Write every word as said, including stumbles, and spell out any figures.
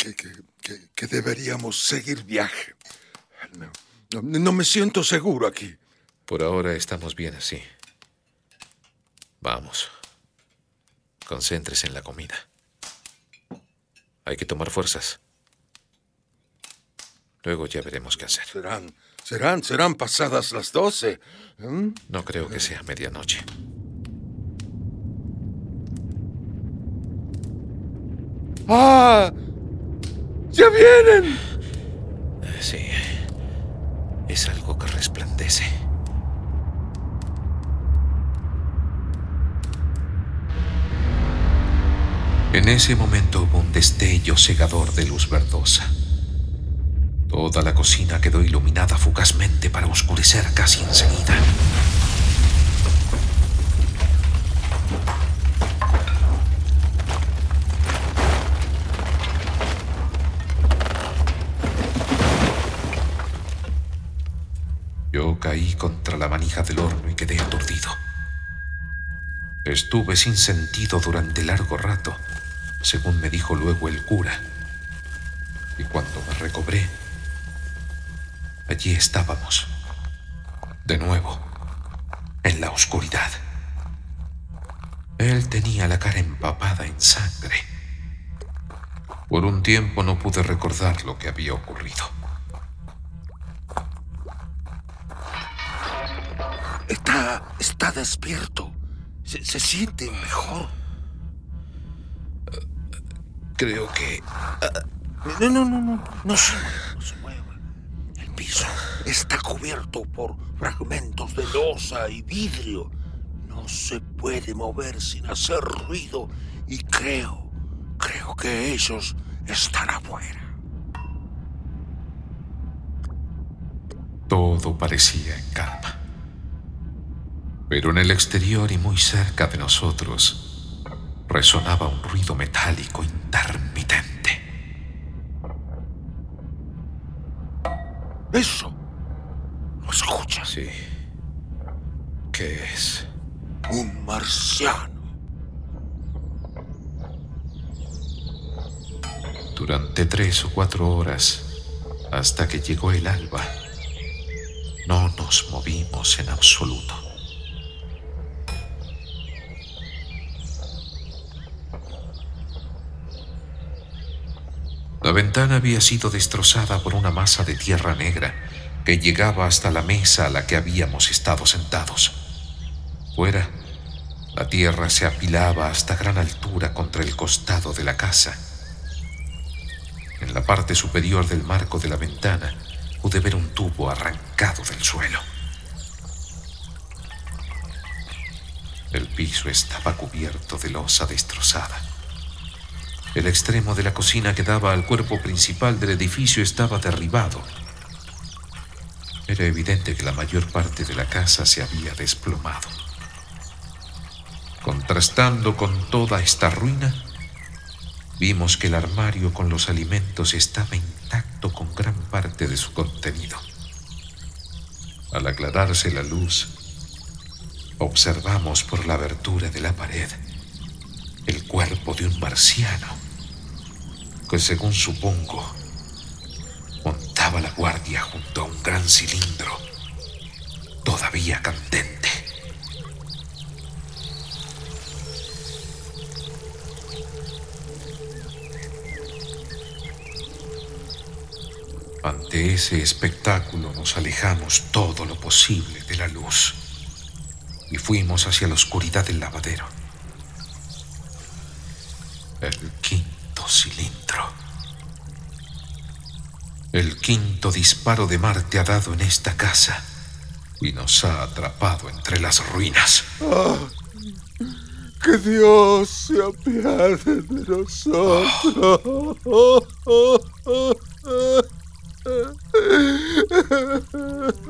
que, que, que, que deberíamos seguir viaje. No, no, no me siento seguro aquí. Por ahora estamos bien así. Vamos. Concéntrese en la comida. Hay que tomar fuerzas. Luego ya veremos qué hacer. Serán, serán, serán pasadas las doce. ¿Mm? No creo que sea medianoche. ¡Ah! ¡Ya vienen! Sí. Es algo que resplandece. En ese momento hubo un destello cegador de luz verdosa. Toda la cocina quedó iluminada fugazmente para oscurecer casi enseguida. Yo caí contra la manija del horno y quedé aturdido. Estuve sin sentido durante largo rato, según me dijo luego el cura. Y cuando me recobré, allí estábamos, de nuevo, en la oscuridad. Él tenía la cara empapada en sangre. Por un tiempo no pude recordar lo que había ocurrido. Está, está despierto. Se, se siente mejor. Creo que... No, no, no, no. No se mueva, no se mueva. El piso está cubierto por fragmentos de losa y vidrio. No se puede mover sin hacer ruido. Y creo, creo que ellos están afuera. Todo parecía en calma. Pero en el exterior y muy cerca de nosotros resonaba un ruido metálico intermitente. ¿Eso? ¿Lo escuchas? Sí. ¿Qué es? Un marciano. Durante tres o cuatro horas, hasta que llegó el alba, no nos movimos en absoluto. La ventana había sido destrozada por una masa de tierra negra que llegaba hasta la mesa a la que habíamos estado sentados. Fuera, la tierra se apilaba hasta gran altura contra el costado de la casa. En la parte superior del marco de la ventana pude ver un tubo arrancado del suelo. El piso estaba cubierto de losa destrozada. El extremo de la cocina que daba al cuerpo principal del edificio estaba derribado. Era evidente que la mayor parte de la casa se había desplomado. Contrastando con toda esta ruina, vimos que el armario con los alimentos estaba intacto con gran parte de su contenido. Al aclararse la luz, observamos por la abertura de la pared el cuerpo de un marciano que, según supongo, montaba la guardia junto a un gran cilindro todavía candente. Ante ese espectáculo nos alejamos todo lo posible de la luz y fuimos hacia la oscuridad del lavadero. El quinto cilindro. El quinto disparo de Marte ha dado en esta casa y nos ha atrapado entre las ruinas. Oh, que Dios se apiade de nosotros. Oh. Oh, oh, oh.